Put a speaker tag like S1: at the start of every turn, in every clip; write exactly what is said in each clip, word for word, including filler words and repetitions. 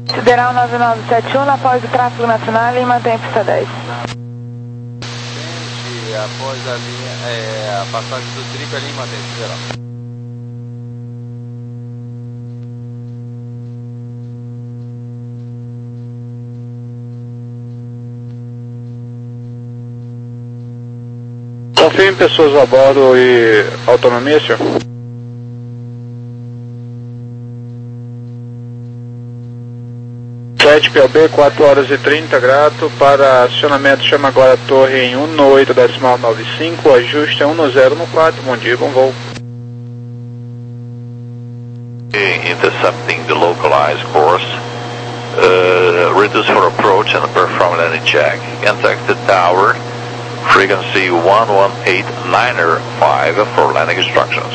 S1: Sideral nove nove sete um, após o tráfego nacional e mantém pista dez.
S2: Gente, após a linha, é, a passagem do trip ali, mantém Sideral.
S3: Confirme pessoas a bordo e autonomia, senhor. sete P O B, quatro horas e trinta, grato. Para acionamento, chama agora a torre em um no oito, decimal nove cinco, ajuste é um no zero no quatro, bom dia, bom voo.
S4: Intercepting the localized course, uh, reduce for approach and perform landing check. Contact the tower, frequency one one eight nine five for landing instructions.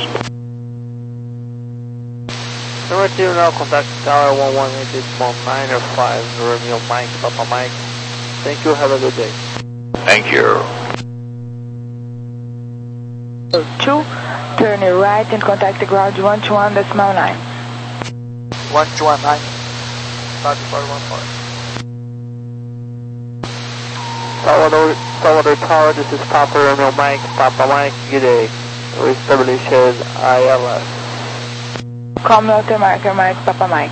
S5: Number two, now contact tower one one eight nine five, Romeo Mike, Papa Mike. Thank you, have a good day.
S4: Thank you.
S1: two, turn your right and contact the ground one two one decimal nine.
S5: one two one nine, start for one four. Salvador, Salvador Tower, this is Papa Romeo Mike, Papa Mike, good day. We established I L S.
S1: Come Lotte Marker Mike, Papa Mike.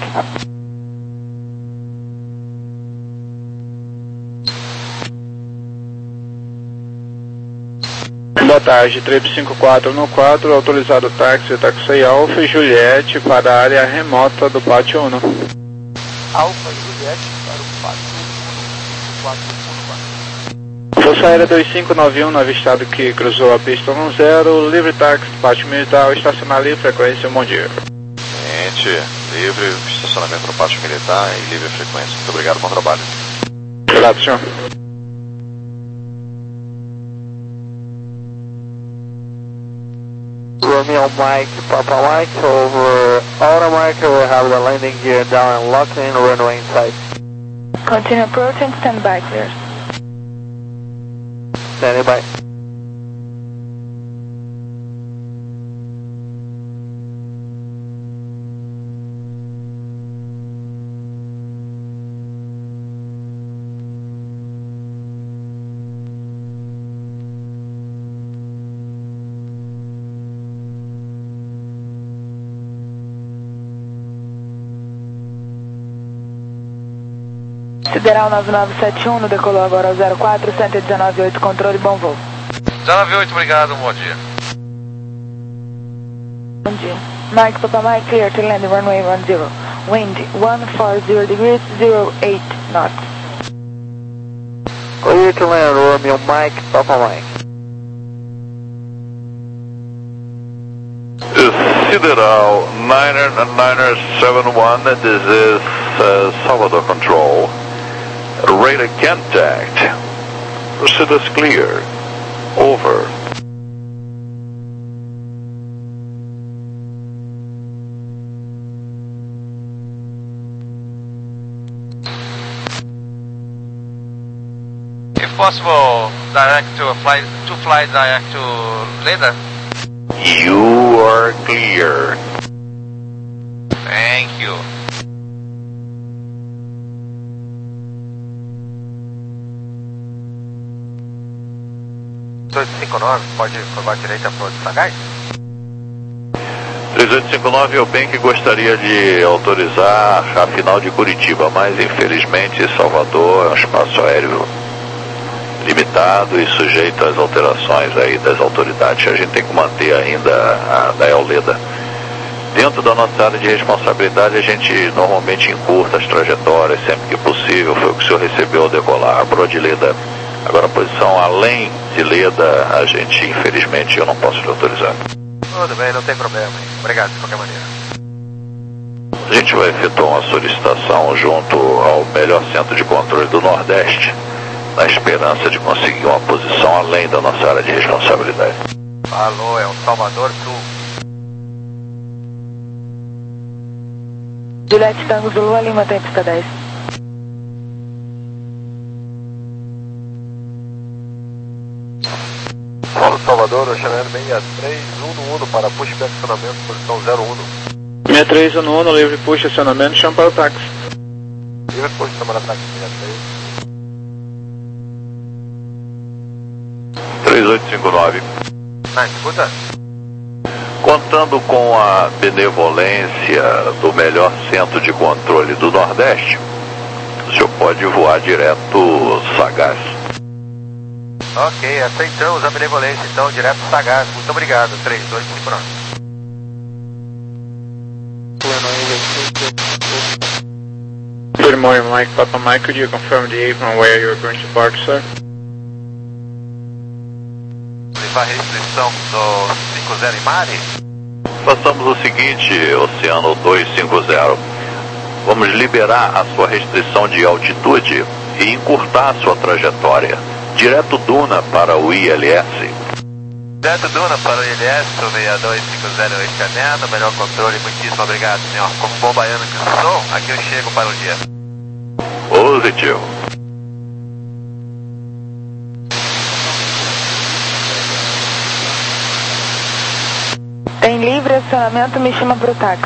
S3: Boa tarde, Trip cinco quatro no quatro, autorizado táxi, táxi Alfa e Juliette para a área remota do Pátio um.
S5: Alfa e Juliette para o Pátio um, quatro um quatro.
S3: Força Aérea dois cinco nove um, no avistado que cruzou a pista um zero, livre táxi, Pátio Militar, estacionar livre, frequência, bom dia.
S4: Livre, estacionamento no pátio militar e livre frequência. Muito obrigado, bom trabalho.
S3: Obrigado, senhor.
S5: Romeo Mike, Papa Mike, over auto marker, we have the landing gear down and locked in, runway inside.
S1: Continue approaching, stand by, clear.
S5: Standing by.
S1: Sideral nove nove sete um, no decolou agora ao zero quatro, cento e dezenove oito, controle, bom voo.
S4: dezenove oito, obrigado, bom dia.
S1: Bom dia. Mike, Papa Mike, clear to land runway one zero. Wind one forty degrees, zero eight knots.
S5: Clear to land, Romeo Mike, Papa Mike.
S4: Sideral niner niner seven one, this is uh, Salvador Control. Radar contact. Proceed as clear. Over.
S2: If possible, direct to a flight, to fly direct to Leda.
S4: You are clear.
S2: Thank you. dois cinco nove, pode curvar direita para o Sagaz?
S4: três oito cinco nove, eu bem que gostaria de autorizar a final de Curitiba, mas infelizmente Salvador é um espaço aéreo limitado e sujeito às alterações aí das autoridades. A gente tem que manter ainda a da Leda. Dentro da nossa área de responsabilidade, a gente normalmente encurta as trajetórias sempre que possível. Foi o que o senhor recebeu ao decolar para de Leda. Agora, a posição além de Leda, a gente, infelizmente, eu não posso lhe autorizar.
S2: Tudo bem, não tem problema. Obrigado, de qualquer maneira.
S4: A gente vai efetuar uma solicitação junto ao melhor centro de controle do Nordeste, na esperança de conseguir uma posição além da nossa área de responsabilidade.
S2: Alô, é o Salvador Sul.
S1: Juliette Tango Zulu, Lima, tem pista dez.
S5: Paulo Salvador, Oceano seis três um no um para pushback acionamento, posição zero um.
S3: sessenta e três um no um, livre push acionamento, chama para o táxi.
S6: Liverpool, chamando ataque sessenta e três.
S4: três oito cinco nove.
S6: Na escuta?
S4: Contando com a benevolência do melhor centro de controle do Nordeste, o senhor pode voar direto Sagaz.
S6: Ok, aceitamos a benevolência, então, direto Sagaz. Muito obrigado, três oito cinco nove.
S3: Good morning, Mike. Papa Mike, could you confirm the apron where you're going to park, sir?
S6: Levar restrição do cinco zero em Mari?
S4: Façamos o seguinte, Oceano dois cinco zero. Vamos liberar a sua restrição de altitude e encurtar a sua trajetória. Direto Duna para o I L S.
S6: Direto Duna para o I L S, seis dois cinco zero escaneado, melhor controle, muitíssimo obrigado, senhor. Como bom baiano que sou, aqui eu chego para o dia.
S4: Positivo.
S1: Tem livre acionamento, me chama pro táxi.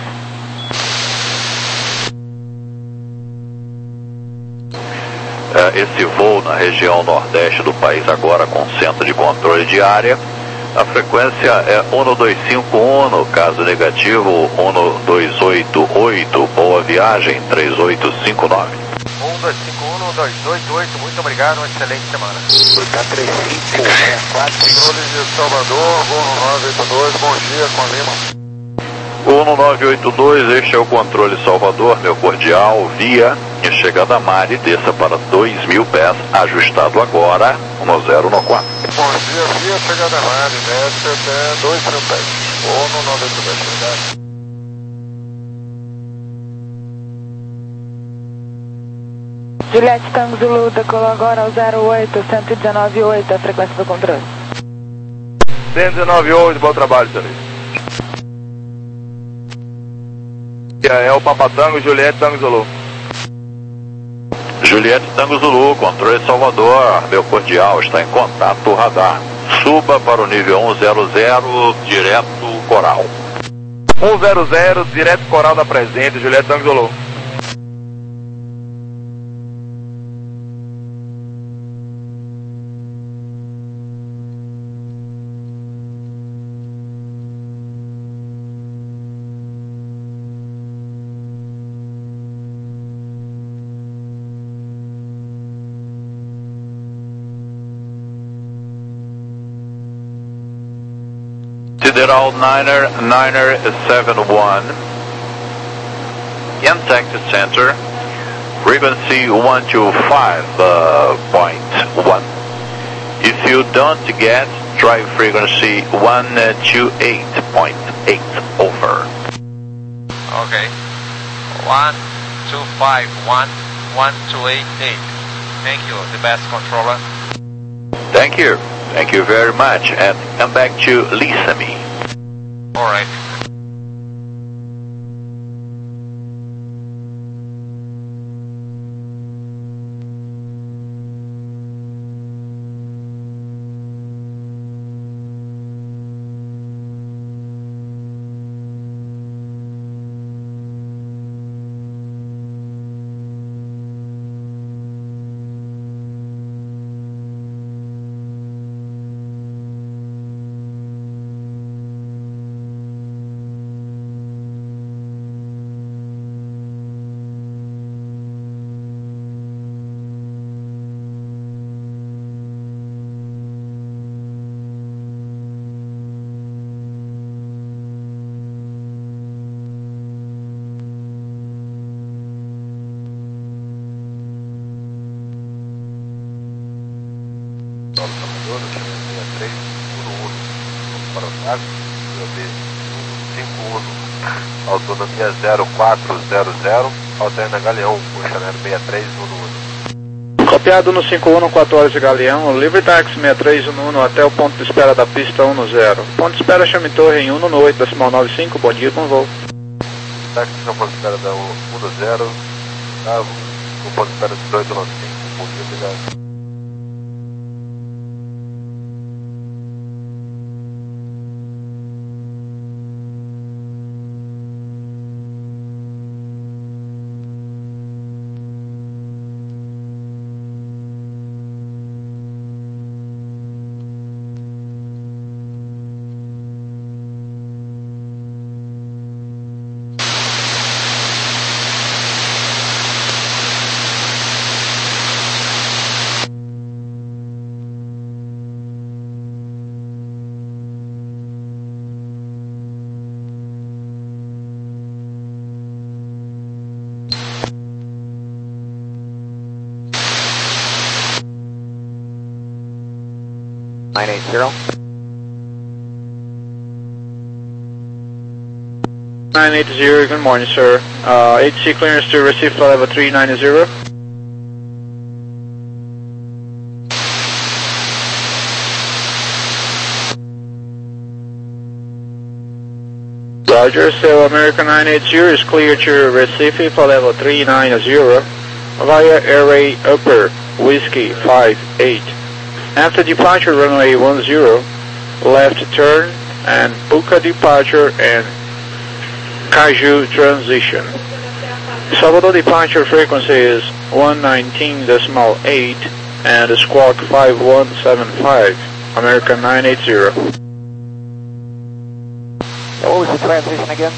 S4: Esse voo na região nordeste do país agora com centro de controle de área. A frequência é um dois cinco um, caso negativo um dois oito oito, boa viagem três oito cinco nove.
S6: um dois cinco um, dois oito oito, muito obrigado, uma excelente semana. Tá três cinco quatro, controles de Salvador, um nove oito dois, bom dia, com a Lima.
S4: um nove oito dois, este é o controle Salvador, meu cordial, via e chegada a Mari, desça para dois mil pés, ajustado agora, um zero no quatro.
S6: Bom dia, via, chegada a Mari, desce até dois mil pés, um nove oito dois, obrigado.
S1: Juliette Tango Zulu decolou agora ao zero oito, cento e dezenove ponto oito, a frequência do controle.
S6: cento e dezenove ponto oito, bom trabalho, senhor. É o Papa Tango, Juliette Tango Zulu.
S4: Juliette Tango Zulu, controle Salvador, meu cordial, está em contato radar. Suba para o nível um zero zero, direto Coral.
S6: um zero zero, direto Coral da presente, Juliette Tango Zulu.
S4: Sideral Niner, Niner seven one, contact center, frequency one two five point one. If you don't get, try frequency one two eight point eight, over.
S2: Okay. one two five one, one two eight eight. Thank you, the best controller.
S4: Thank you. Thank you very much, and come back to Lisami.
S2: All right.
S6: Autonomia zero quatro zero zero, alterna Galeão, Chanel sessenta e três um um.
S3: Copiado no cinco um, quatro horas de Galeão, livre táxi sessenta e três um um até o ponto de espera da pista um zero. Ponto de espera Chame Torre em um oito, decimal nove cinco, bom dia com voo.
S6: Táxi no ponto de espera da um zero, tá, no ponto de espera de dois nove cinco, bom dia, obrigado.
S5: nine eight zero.
S3: nine eight zero, good morning, sir. Uh, H C clearance to receive flight level three nine zero. Roger, so American nine eight zero is clear to receive flight level three nine zero via Airway Upper Whiskey five eight. After departure, runway one zero, left turn and Buca departure and Caju transition. Salvador departure frequency is one nineteen point eight and squawk five one seven five, American nine eight zero.
S5: What was the transition again?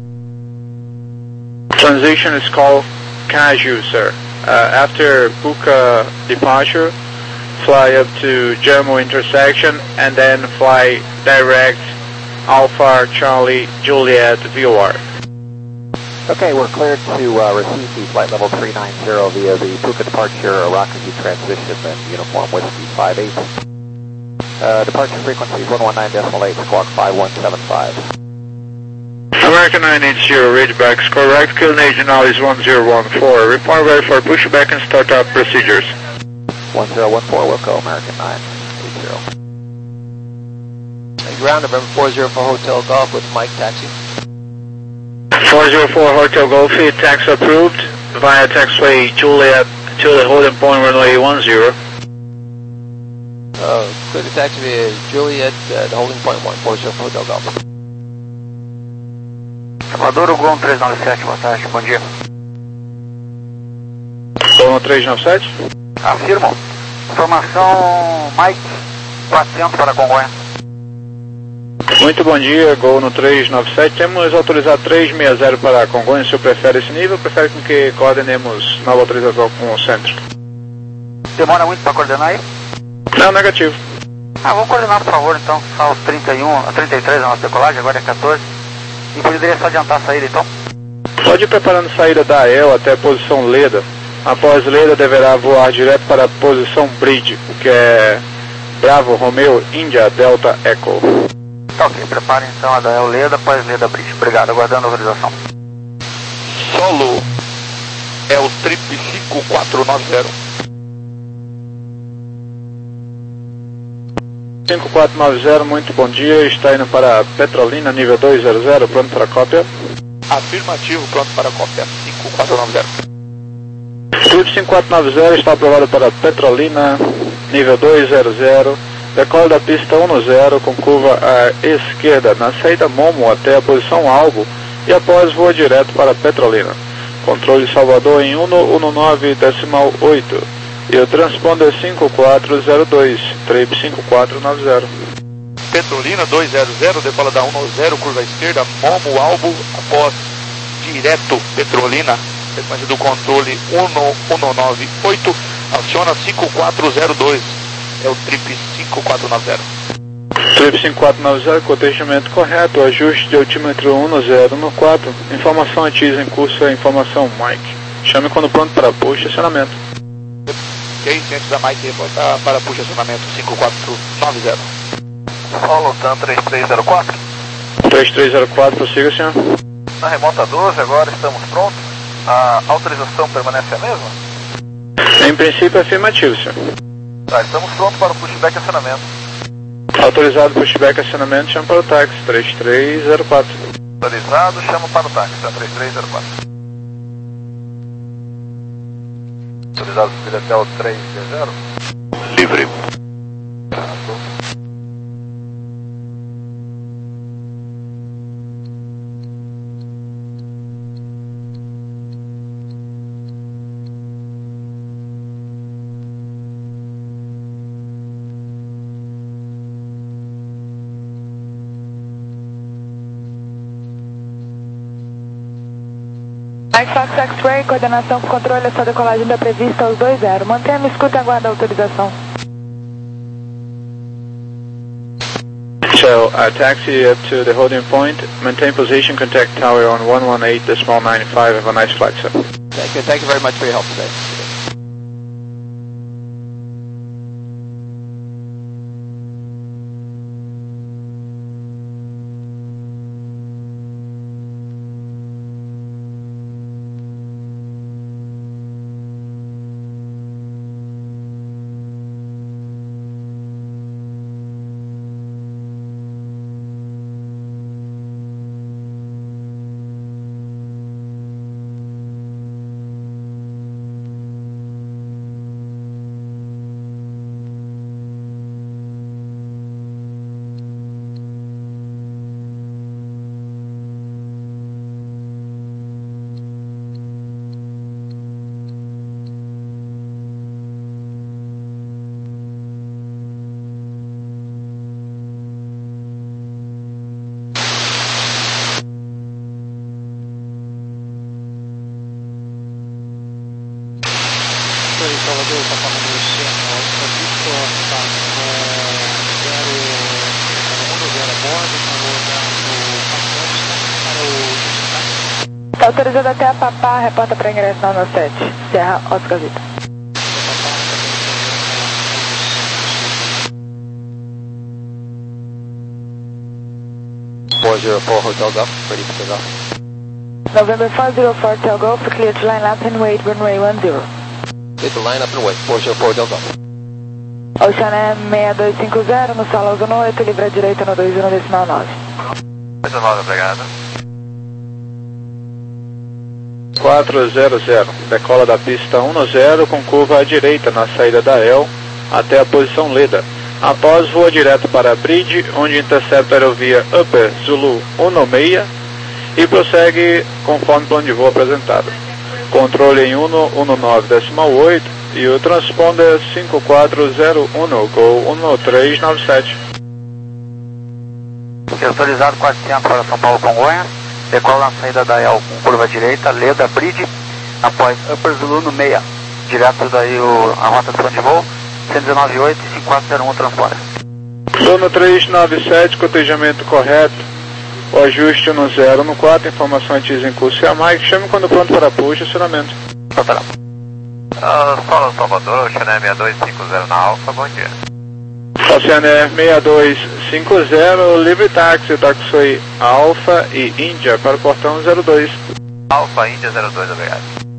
S3: Transition is called Caju, sir. Uh, after Buca departure, fly up to Jamo intersection and then fly direct Alpha Charlie Juliet V O R.
S5: Okay, we're cleared to uh, receive the flight level three nine zero via the Buca departure, Rockview transition, and Uniform Whiskey five eight. Uh, departure frequency is one nineteen point eight, squawk five one seven five.
S3: American nine eight zero, readback is correct. Killing agent now is one zero one four. Report ready for pushback and startup procedures.
S5: one zero one four, we'll go American nine eight zero.
S7: Ground November four zero four Hotel Golf with Mike taxi.
S3: four zero four Hotel Golf, tax approved via taxiway Juliet to the holding point runway one zero.
S7: Uh, clear the taxi via Juliet, uh, the holding point one four zero four Hotel Golf.
S6: Salvador, o Gol três nove sete, boa tarde, bom dia.
S3: Gol três nove sete?
S6: Afirmo. Informação Mike quatrocentos para Congonha.
S3: Muito bom dia, Gol no três nove sete. Temos autorizado três seis zero para Congonha. O senhor prefere esse nível ou prefere com que coordenemos nova autorização com o centro?
S6: Demora muito para coordenar aí?
S3: Não, negativo.
S6: Ah, vamos coordenar, por favor, então. Só os trinta e um, trinta e três a nossa decolagem, agora é quatorze. E poderia só adiantar a saída, então?
S3: Pode ir preparando saída da A E L até a posição Leda. Após Leda, deverá voar direto para a posição Bridge, que é Bravo, Romeo, India, Delta, Echo.
S6: Tá ok, prepare então a da E L Leda, após Leda Bridge. Obrigado, aguardando a autorização.
S8: Solo é o trip cinco quatro nove zero.
S3: cinco quatro nove zero, muito bom dia. Está indo para Petrolina, nível dois zero zero, pronto para cópia.
S8: Afirmativo, pronto para cópia. cinco quatro nove zero.
S3: Trip cinco quatro nove zero está aprovado para Petrolina, nível dois zero zero. Decola da pista um zero com curva à esquerda na saída Momo até a posição Alvo e após voa direto para Petrolina. Controle Salvador em um um nove decimal oito. E o transponder cinco quatro zero dois, trip cinco quatro nove zero.
S8: Petrolina dois zero zero, decola da um zero, curva à esquerda, Momo, Alvo, após direto Petrolina, sequência do controle um um nove oito, aciona cinco quatro zero dois, é o trip cinco quatro nove zero.
S3: Trip cinco quatro nove zero, cotejamento correto, ajuste de altímetro um zero no quatro, informação A T I S em curso, é informação Mike. Chame quando pronto para push e estacionamento.
S8: Ok, ciente da Mike, reportar para push estacionamento cinco quatro nove zero.
S6: Solo TAM três três zero quatro.
S3: três três zero quatro, prossiga, senhor.
S6: Na remota doze, agora estamos prontos. A autorização permanece a mesma?
S3: Em princípio, afirmativo, senhor.
S6: Tá, estamos prontos para o pushback e acionamento.
S3: Autorizado pushback e acionamento, chama para o táxi, três três zero quatro.
S6: Autorizado, chama para o táxi, tá, três três zero quatro. Autorizado subir até o três zero.
S4: Livre.
S1: Mike Fox X-Ray, coordenação com controle, a sua decolagem da prevista aos dois zero. Mantenha a escuta e aguarda a autorização.
S3: So, uh, taxi up to the holding point, maintain position, contact tower on one one eight decimal nine five. Have a nice flight, sir.
S7: Thank you, thank you very much for your help today.
S9: Papa Romeo Sierra, Oscar Victor, está com zero a bordo,
S1: está autorizado até a Papá, reporta para ingresso na nove sete, Serra Oscar Vitor.
S5: four zero four Hotel Golf, ready for takeoff.
S1: November four zero four Hotel Golf, clear to line up and wait, runway one zero.
S7: Clear to line up and wait, four zero four Hotel Golf.
S1: Ocean seis dois cinco zero, no solo uno oito, livre à direita no dois um decimal nove.
S2: dois nove, obrigado.
S3: quatro zero zero, decola da pista um zero com curva à direita na saída da E L até a posição Leda. Após, voa direto para a Bridge, onde intercepta a aerovia Upper Zulu um seis e prossegue conforme o plano de voo apresentado. Controle em um um nove decimal oito e o transponder cinco quatro zero um, Gol um três nove sete.
S5: Autorizado quatrocentos para São Paulo Congonhas, decola na saída da E L com curva direita, Leda Bridge, após Upper Zulu no seis, direto daí o, a rota do plano de voo, cento e dezenove oito e cinco quatro zero um transponder.
S3: Zona três nove sete, cotejamento correto, o ajuste no zero no quatro, informação em curso e a Mike, chame quando pronto para push e acionamento.
S2: Uh, Solo Salvador, Oceanair seis dois cinco zero na Alfa, bom dia.
S3: Oceanair seis dois cinco zero, livre táxi, taxi Alfa e Índia para o portão zero dois.
S2: Alfa, Índia zero dois, obrigado.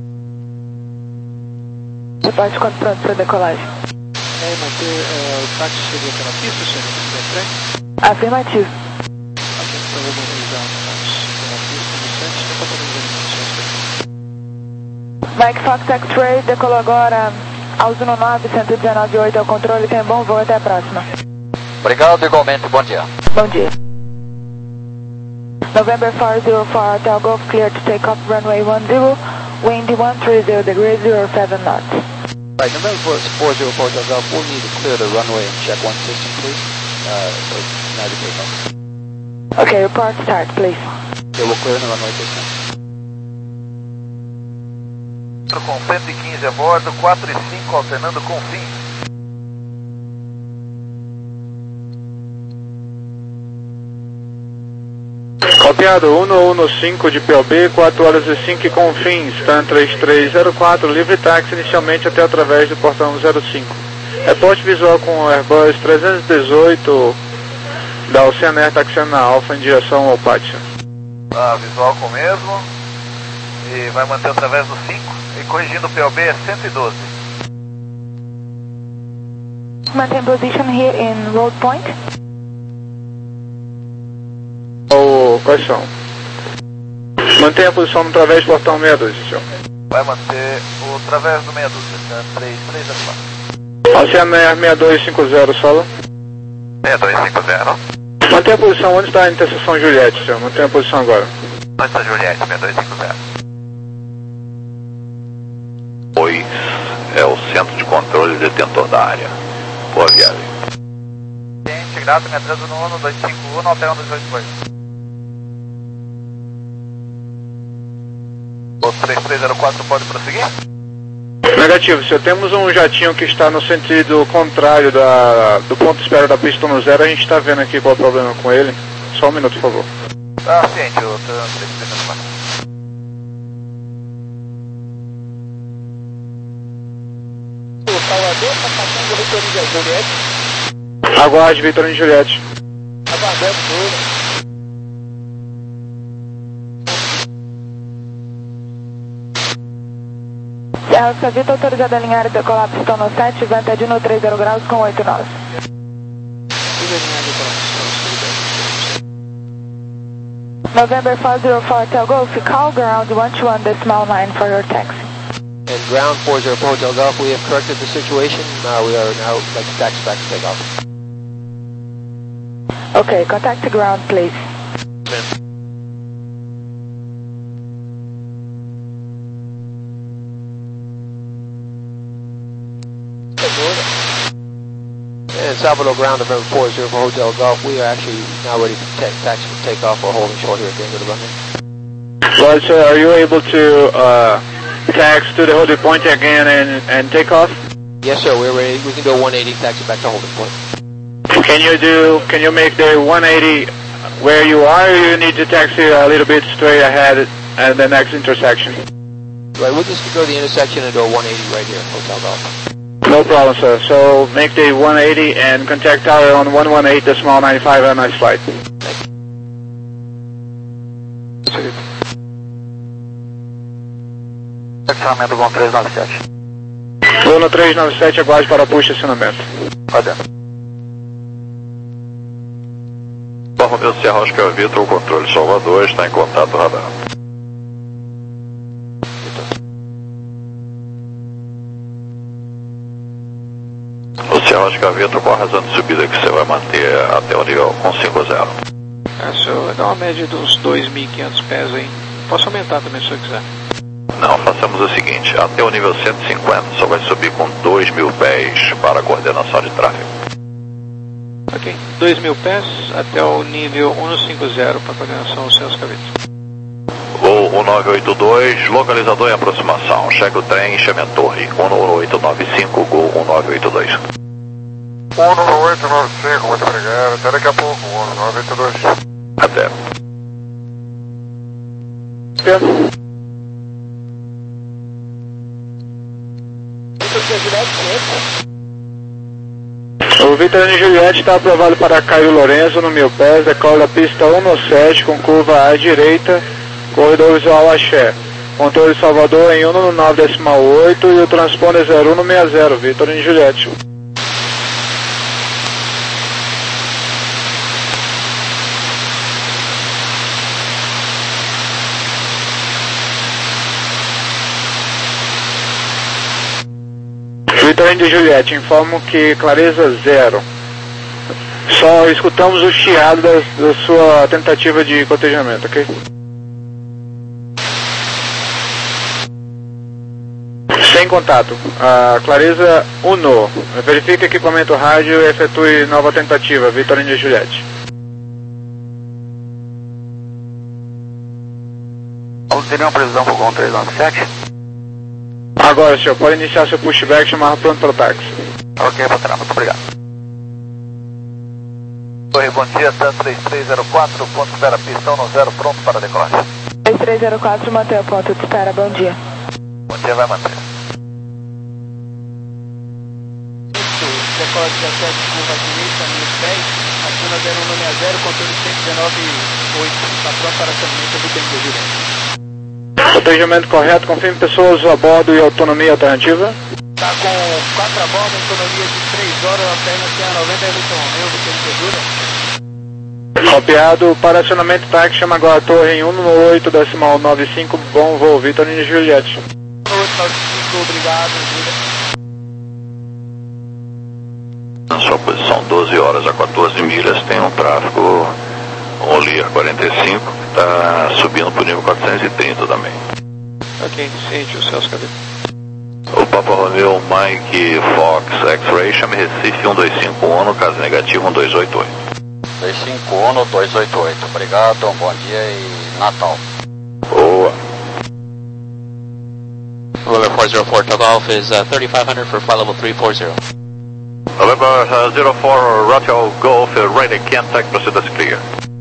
S1: Reporte quando pronto para decolagem.
S9: É, manter uh, o táxi chegou pela pista, senhor, se der frente?
S1: Afirmativo.
S9: Ok, então vou mobilizar o táxi pela pista do sete, tem para poder ver
S1: Mike Fox X-Ray, decolou agora aos um nove, cento e dezenove oito ao controle, tem bom voo, até a próxima.
S5: Obrigado, igualmente, bom dia.
S1: Bom dia. November four zero four Hotel Golf, clear to take off runway one zero, wind one three zero degrees, zero seven knots.
S7: Right, November four zero four Hotel Golf, we'll need to clear the runway and check one system, please. Uh, so now to take off.
S1: Okay, report start, please.
S7: Okay, we'll clear the runway this time.
S2: Com cento e quinze a bordo, quatro e cinco alternando com fim.
S3: Copiado um um cinco de P O B, quatro horas e cinco com fins, Stan três três zero quatro, livre táxi inicialmente até através do portão zero cinco. Reporte visual com o Airbus trezentos e dezoito da Oceanair taxiando na Alfa em direção ao pátio.
S2: Ah, visual com o mesmo. E vai manter através do cinco. E corrigindo o P O B é cento e doze.
S1: Maintain position here in Road Point.
S3: Oh, quais são? Mantenha a posição no través do portão seis dois, senhor.
S2: Vai manter o través do meia dúzia, três três zero quatro.
S3: Oceanair seis dois cinco zero, solo.
S2: seis dois cinco zero.
S3: Mantenha a posição onde está a interseção Juliette, senhor. Mantenha a posição agora.
S2: Onde está Juliette, seis dois cinco zero.
S4: dois é o centro de controle detentor da área. Boa viagem.
S2: Gente, grato, me atraso no um dois cinco um, alterando dois oito oito. O três três zero quatro pode prosseguir?
S3: Negativo, senhor. Temos um jatinho que está no sentido contrário da, do ponto de espera da pista no zero. A gente está vendo aqui qual é o problema com ele. Só um minuto, por favor.
S2: Ah, ciente, o três três zero quatro.
S9: Salvador, está passando Vitorino e Juliette.
S3: Aguarde, Vitorino e Juliette.
S9: Aguardando tudo.
S1: Serra Oscar Vitor, autorizado a alinhar e decolar pistão no sete, vantagem no trinta graus com oito nós. November four zero four Hotel Golf, call ground one two one decimal nine for your taxi.
S7: And ground four zero four Hotel Golf, we have corrected the situation. Uh, we are now like taxi back to take off.
S1: Okay, contact the ground, please.
S7: And Salvador ground November four zero four Hotel Golf, we are actually now ready to take taxi for takeoff. We're holding short here at the end of the runway.
S3: Well, sir, are you able to uh, tax to the holding point again and, and take off?
S7: Yes, sir. We're ready. We can do a one eighty taxi back to holding point.
S3: Can you do, can you make the one eighty where you are, or you need to taxi a little bit straight ahead at the next intersection?
S7: Right, we'll just go to the intersection and do a one eighty right here, Hotel Golf.
S3: No problem, sir. So make the one eighty and contact tower on one one eight decimal ninety-five. Have a nice flight.
S6: Estacionamento Gol três nove sete.
S3: Vou no três nove sete, aguarde para push estacionamento.
S6: Pode.
S4: Romeu Sierra Oscar Vitor, o controle Salvador, está em contato radar. O Sierra Oscar Vitor, qual a razão de subida que você vai manter até o nível cento e cinquenta?
S9: É, senhor, dá uma média de uns dois mil e quinhentos pés aí. Posso aumentar também se eu quiser.
S4: Não, façamos o seguinte, até o nível cento e cinquenta só vai subir com dois mil pés para a coordenação de tráfego.
S9: Ok, dois mil pés até o nível cento e cinquenta para coordenação aos seus cabelos.
S4: Gol um nove oito dois, localizador em aproximação, cheque o trem, chame a torre, um oito nove cinco, Gol um nove oito dois.
S6: um oito nove cinco, muito obrigado, até daqui a pouco, um nove oito dois.
S4: Até.
S3: O Vitor e Juliette está aprovado para Caio Lourenço no mil pés, decola da pista cento e sete com curva à direita, corredor visual Axé. Controle Salvador em cento e nove decimal oito e o transponder zero um sessenta, Vitor e Juliette. Vitor e Juliette, informo que clareza zero. Só escutamos o chiado da, da sua tentativa de cotejamento, ok? Sem contato. A clareza um. Verifique equipamento rádio e efetue nova tentativa. Vitor e Juliette.
S6: Teria uma previsão para o Gol três nove sete?
S3: Agora, senhor, pode iniciar seu pushback e chamar pronto para o táxi.
S6: Ok, patrão, muito obrigado. Oi, bom dia, Tanto três três zero quatro, ponto de espera, pistão no zero, pronto para decolagem.
S1: três três zero quatro, mantém o ponto de espera, bom dia.
S6: Bom dia, vai manter.
S7: Decola dezessete, curva à direita, mil pés, acima zero um sessenta, controle cento e dezenove oito, está pronto para acionamento do tempo de direito.
S3: Cotejamento correto, confirme pessoas a bordo e autonomia alternativa.
S7: Está com quatro a bordo, autonomia de três horas, apenas tem a noventa e oito Romeu,
S3: Copiado, para acionamento táxi, chama agora a torre em cento e oito decimal noventa e cinco, bom voo, Vitor e Juliette.
S7: oito nove cinco, obrigado,
S4: Na sua posição, doze horas a quatorze milhas, tem um tráfego Olier quarenta e cinco, que está subindo para o nível quatrocentos e trinta também.
S9: Ok, ciente, os seus cabelos.
S4: O Papa Romeo Mike Fox X-Ray, chame Recife um dois cinco um, no caso negativo um dois oito oito.
S10: dois cinco um, dois oito oito, obrigado, um bom dia e Natal.
S4: Boa.
S11: November four zero four, takeoff is uh, thirty-five hundred for flight level three four zero.
S4: November uh, zero four, Rotel Golf, uh, ready, contact, proceed as clear.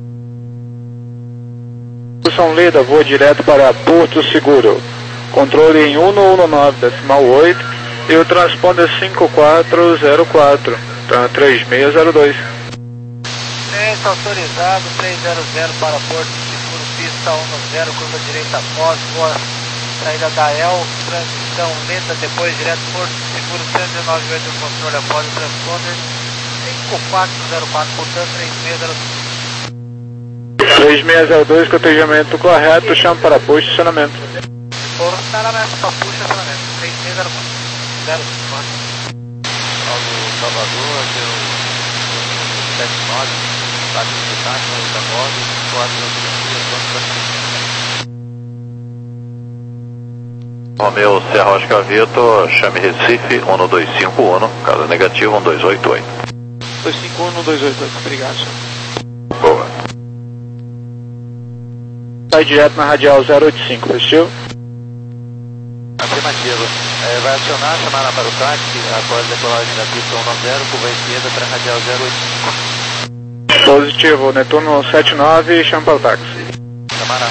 S3: São Leda, voa direto para Porto Seguro. Controle em cento e nove decimal oito e o transponder cinco quatro zero quatro, tá, três seis zero dois.
S7: Três autorizado, três zero zero para Porto Seguro, pista um zero, curva direita após, voa, saída da E L, transição lenta, depois direto Porto Seguro, cento e nove oito, controle após o transponder, cinco quatro zero quatro, portanto três seis zero dois.
S3: três seis zero dois, cotejamento correto, chama para push, estacionamento.
S7: Estacionamento para push, estacionamento, três seis zero quatro, zero quatro.
S2: Algo Salvador, deu sete nove, táxi de táxi, da bordo, quatro
S4: Romeu Serra Oscar Vitor, chame Recife um dois cinco um, caso negativo um dois oito oito.
S9: dois cinco um, dois oito oito, obrigado, senhor.
S4: Boa.
S3: Sai direto na radial zero oito cinco, festivo?
S6: Aqui Afirmativo. É, vai acionar, chamar para o táxi, após a decolagem da pista cento e nove, curva esquerda para radial zero oito cinco.
S3: Positivo, Netuno sete nove, chama para o táxi.
S6: Chamar.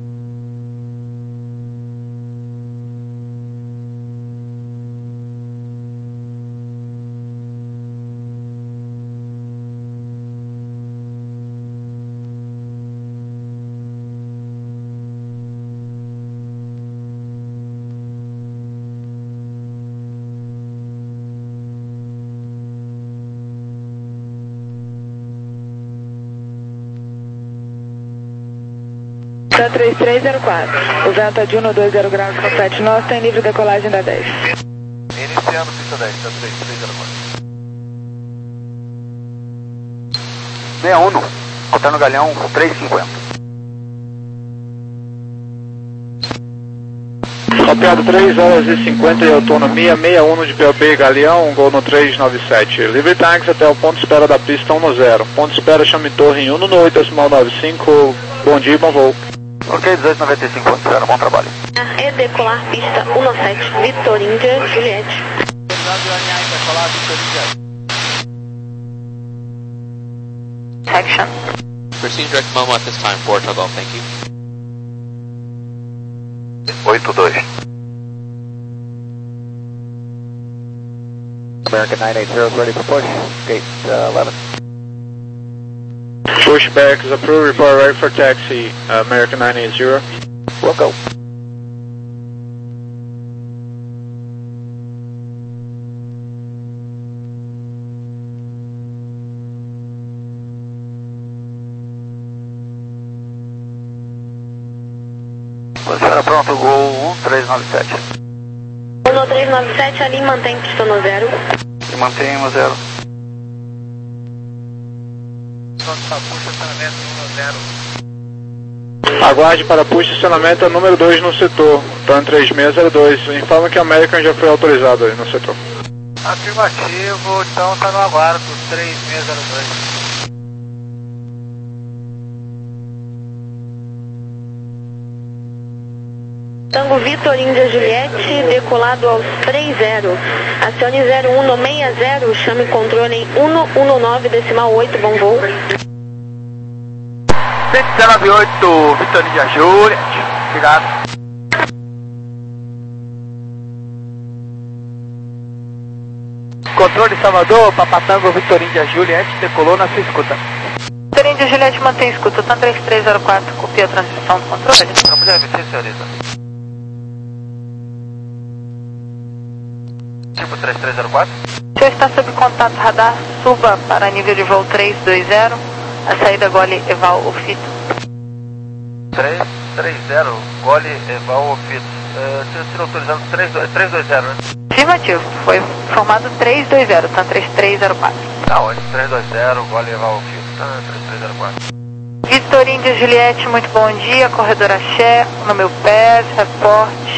S1: três três zero quatro. O vento é de um dois zero graus com sete nós, tem livre decolagem da dez.
S6: Iniciando pista dez, tá três três zero quatro.
S10: sessenta e um, contando Galeão três cinquenta.
S3: Copiado três horas e cinquenta e autonomia, sessenta e um de P O B Galeão, gol no três nove sete. Livre táxi até o ponto de espera da pista cento e zero. Ponto de espera chame torre em um no oito, decimal nove cinco. Bom dia e bom voo.
S10: Ok, dezoito noventa e cinco, zero, bom trabalho.
S12: É decolar pista cento e sete, Vitor Índia, Juliette.
S11: Action. Proceed direct Momo at this time, Portugal, thank you.
S10: oito dois.
S5: American nine eight zero is ready for push, gate uh, eleven.
S3: Pushback is approved, report right for taxi, uh, American nine eight zero.
S5: We'll go.
S10: Posiciona pronto, gol um três nove sete.
S12: um três nove sete, ali mantém pista no zero.
S10: E mantém no zero.
S3: Aguarde para push estacionamento número dois no setor, T A N três seis zero dois. Informa que a American já foi autorizado aí no setor.
S7: Afirmativo, então está no aguardo, três seis zero dois.
S12: Tango Vitor Índia Juliette, decolado aos três zero. Acione zero um no seis zero, chame controle em um um nove, decimal oito, bom voo.
S10: cento e nove oito, Vitor Índia Juliette. Obrigado.
S7: Controle Salvador, Papatango Vitor Índia Juliette, decolou na sua escuta. Vitor Índia Juliette mantém escuta, T A N três três zero quatro, copia a transmissão do controle.
S6: Vamos de R V C, senhorita. Tipo três três zero quatro.
S7: O senhor está sob contato radar, suba para nível de voo três dois zero, a saída Gole Eval Ofito.
S6: três três zero, Gole Eval Ofito. Uh, se autorizando três dois zero, né?
S7: Afirmativo, foi formado três dois zero, T A N três três zero quatro.
S6: Tá, hoje três dois zero, Gole Eval Ofito, T A N três três zero quatro.
S7: Vitor Índia Juliette, muito bom dia, corredor Axé, no meu pé, reporte.